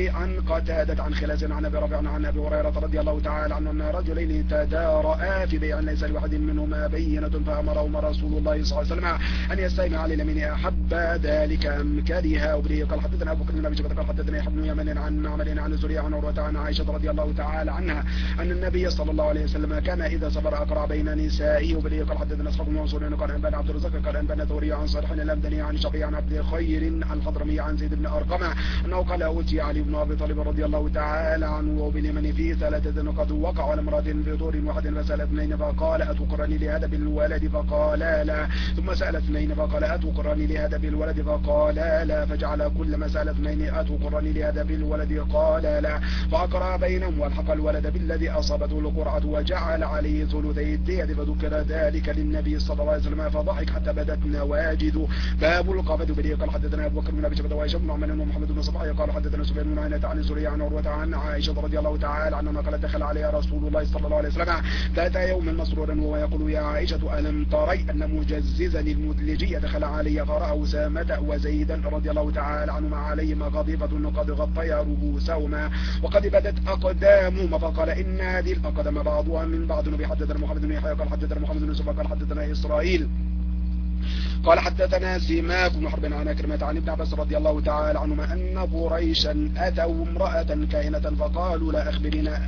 قتادة عن خلاس عن أبي رافع عن أبي هريرة رضي الله تعالى عنه أن رجلين تدارآ في بيع ليس لواحد منهما بينة فأمرهما رسول الله صلى الله عليه وسلم أن يستيمع على اليمين أحب ذلك أم كرها. وبه قال حدثنا أبو بكر بن أبي شيبة قال حدثنا يحيى بن يمن عن معمر عن الزهري عن عروة عن عائشة رضي الله تعالى عنها أن النبي صلى الله عليه وسلم كان إذا سفر أقرع بين نسائه. وبه قال حدثنا أصحاب المنصور قال أنبأنا عبد الرزاق قال أنبأنا ثوري عن صالح الأمدني عن شقي عن عبد خير الحضرمي عن زيد بن أرقم أنه قال أوتي علي بن أبي طالب رضي الله تعالى عنه وباليمن فيه 3 قد وقع على امرأة في دور واحد فسأل 2 فقال أتقرني لهذا بالولد فقال لا، ثم سأل 2 فقال أتقرني لهذا بالولد فقال لا، فجعل كل ما سأل 2 أتقرني لهذا بالولد قال لا، فأقرأ بينهم والحق الولد بالذي أصابته القرعة وجعل عليه ثلثي الدية. فذكر ذلك للنبي صلى الله عليه وسلم فضحك حتى بدت نواجذ. باب القبض. به قال حدثنا أبو بكر بن أبي شيبة وهشام بن عمرو ومحمد بن صباح قال حدثنا سفيان بن عيينة عن الزهري عن عروة عن عائشة رضي الله تعالى عنها قالت دخل عليها رسول الله صلى الله عليه وسلم ذات يوم مسرورا وهو يقول يا عائشة ألم تري أن مجززا المدلجية دخل علي فرأى أسامة وزيدا رضي الله تعالى عنهما عليهما غضيفة قد غطيا رؤوسهما وقد بدت أقدامهما فقال إن هذه الأقدام بعضها من بعض. نبي حدثنا محمد بن يحيى قال حدثنا محمد بن يوسف قال حدثنا إسرائيل قال حدثنا سماك بن حرب عن عكرمة عن ابن عباس رضي الله تعالى عنهما أن قريشا أتوا امرأة كائنة فقالوا لا أخبرنا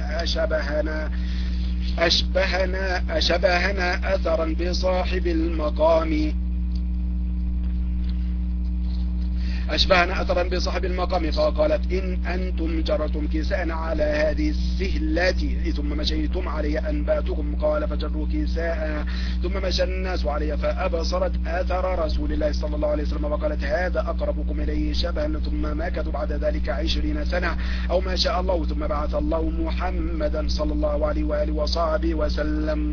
أشبهنا أثرا بصاحب المقام فقالت إن أنتم جرتم كساء على هذه السهلة ثم مشيتم علي أنباتكم. قال فجروا كساء ثم مشى الناس علي فأبصرت أثر رسول الله صلى الله عليه وسلم وقالت هذا أقربكم إليه شبها. ثم مكثوا بعد ذلك 20 سنة أو ما شاء الله ثم بعث الله محمدا صلى الله عليه وآله وصحبه وسلم.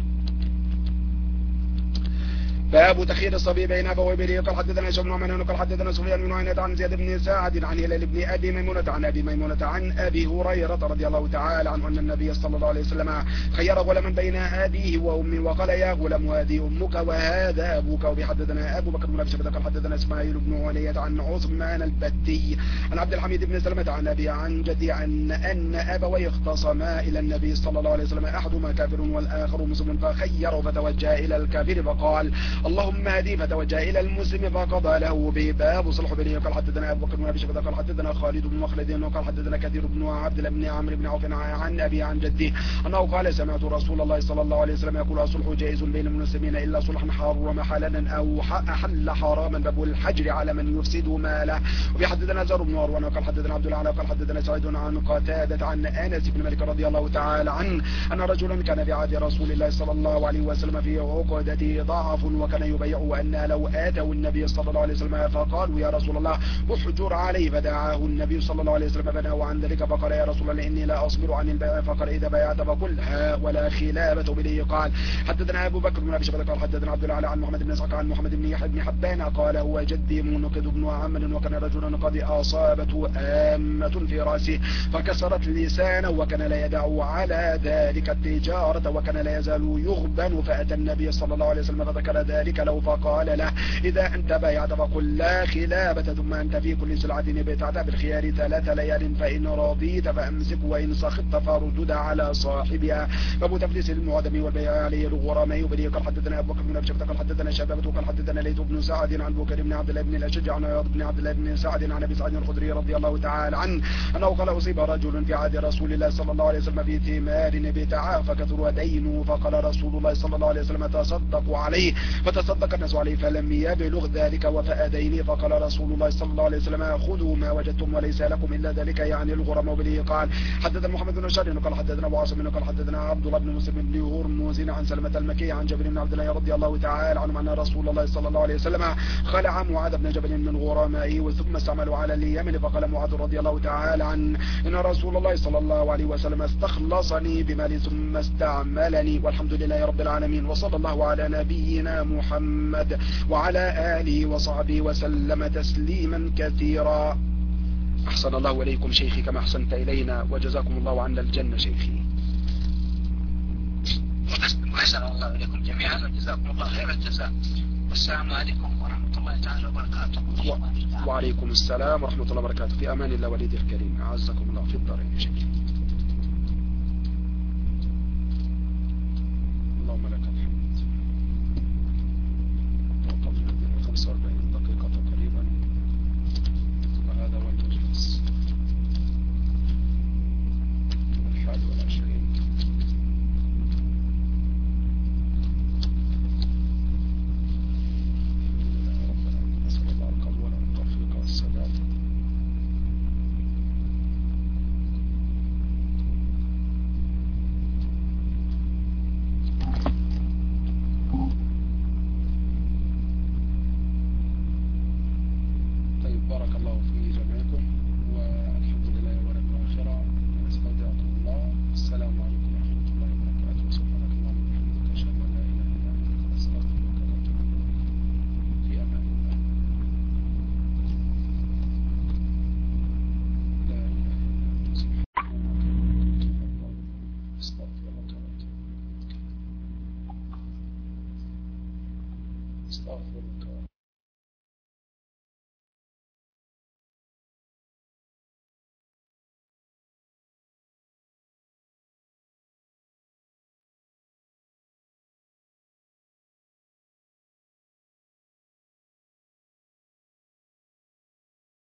باب تخير الصبي بين أبويه. به قال حدثنا هشام بن عمرو قال حدثنا سفيان بن عيينة عن زيد بن سعد عن هلال بن أبي ميمونة عن أبي ميمونة عن أبي هريرة رضي الله تعالى عنه أن النبي صلى الله عليه وسلم خير غلاما بين أبيه وأمه وقال يا غلام هذه أمك وهذا أبوك. وبحدثنا أبو بكر بن أبي شيبة قال حدثنا إسماعيل بن علية عن عثمان البتي عن عبد الحميد بن سلمة عن أبي عن جدي أن أبويه اختصما إلى النبي صلى الله عليه وسلم أحدهما كافر والآخر مسلم فخيره فتوجه إلى الكافر فقال اللهم هدي فتوجه إلى المسلم فقضى له به. باب صلح بنيه. قال حدثنا أبو بكر بن أبي شيبة قال حدثنا خالد بن مخلد وقال حدثنا كثير بن عبد الله بن عمرو بن عوف عن أبي عن جدي أنه قال سمعت رسول الله صلى الله عليه وسلم يقول الصلح جائز بين المسلمين إلا صلحا حرم حلالا أو أحل حراما باب الحجر على من يفسد ماله. وبحدثنا زر بن مروان وقال حدثنا عبد الله وقال حدثنا سعيد عن قتادة عن أنس بن مالك رضي الله تعالى عنه أن رجلا كان في عهد رسول الله صلى الله عليه وسلم في عقدته ضعف وكان يبيع وأن لو آتوا النبي صلى الله عليه وسلم فقالوا يا رسول الله احجر عليه فدعاه النبي صلى الله عليه وسلم فنهوا عن ذلك فقال يا رسول الله إني لا أصبر عن البيع فقال إذا بيعت فقل ها ولا خلابة بليه. قال حدثنا أبو بكر بن أبي شيبة قال حدثنا عبد الله عن محمد بن إسحاق عن محمد بن يحيى بن حبان قال هو جدي منقذ بن عمرو وكان رجلا قد أصابته آمة في رأسه فكسرت لسانه وكان لا يدع على ذلك التجارة وكان لا يزال يغبن فأتى النبي صلى الله عليه وسلم فذكر ذلك له فقال له إذا أنت بايعت فقل لا خلابة ثم أنت في كل سلعة بتعتها بالخيار 3 ليال فإن رضيت فأمسك وإن سخطت فردد على صاحبها. باب تفليس المعدم والبيع عليه الغرماء. وبه قال حدثنا أبو بكر بن أبي شيبة قال حدثنا شبابة قال حدثنا ليث بن سعد عن بكر بن عبد الله بن الأشج عن عياض بن عبد الله بن سعد عن أبي سعد الخدري رضي الله تعالى عنه أنه قال أصيب رجل في عهد رسول الله صلى الله عليه وسلم في ثمار بتاعه فكثر دينه فقال رسول الله صلى الله عليه وسلم تصدقوا عليه فتصدق الناس عليه فلم يبلغ ذلك وفاء دينه فقال رسول الله صلى الله عليه وسلم خذوا ما وجدتم وليس لكم إلا ذلك يعني الغرم. وبه قال حدثنا محمد بن شهر قال حدثنا أبو عاصم قال حدثنا عبد الله بن مسلم بن هرمز عن سلمة المكي عن جابر بن عبد الله رضي الله تعالى عنه أن رسول الله صلى الله عليه وسلم خلع معاذ بن جبل من غرمائه ثم استعملوا على اليمن فقال معاذ رضي الله تعالى عنه إن رسول الله صلى الله عليه وسلم استخلصني بمالي ثم استعملني والحمد لله رب العالمين وصلى الله على نبينا محمد وعلى آله وصحبه وسلم تسليما كثيرا. أحسن الله إليكم شيخي كما أحسنت إلينا وجزاكم الله عنا الجنة شيخي. وأحسن الله إليكم جميعا وجزاكم الله خير الجزاء والسلام عليكم ورحمة الله. الله تعالى وبركاته. وعليكم السلام ورحمة الله وبركاته. في أمان الله وليدي الكريم، أعزكم الله في الدارين يا شيخ. اللهم لك الحمد. وقفنا 45 دقيقة تقريبا، وهذا هو المجلس 21. نسأل الله القبول والتوفيق والسداد. طيب، بارك الله في جميعكم، والحمد لله والآخرة. نستودعكم الله. السلام عليكم ورحمة الله وبركاته. سبحانك اللهم وبحمدك، أشهد أن لا إله إلا أنت، أستغفرك وأتوب إليك. في أمان الله. لا إله إلا أنت، سبحانك أستغفرك وأتوب إليك. أستغفرك.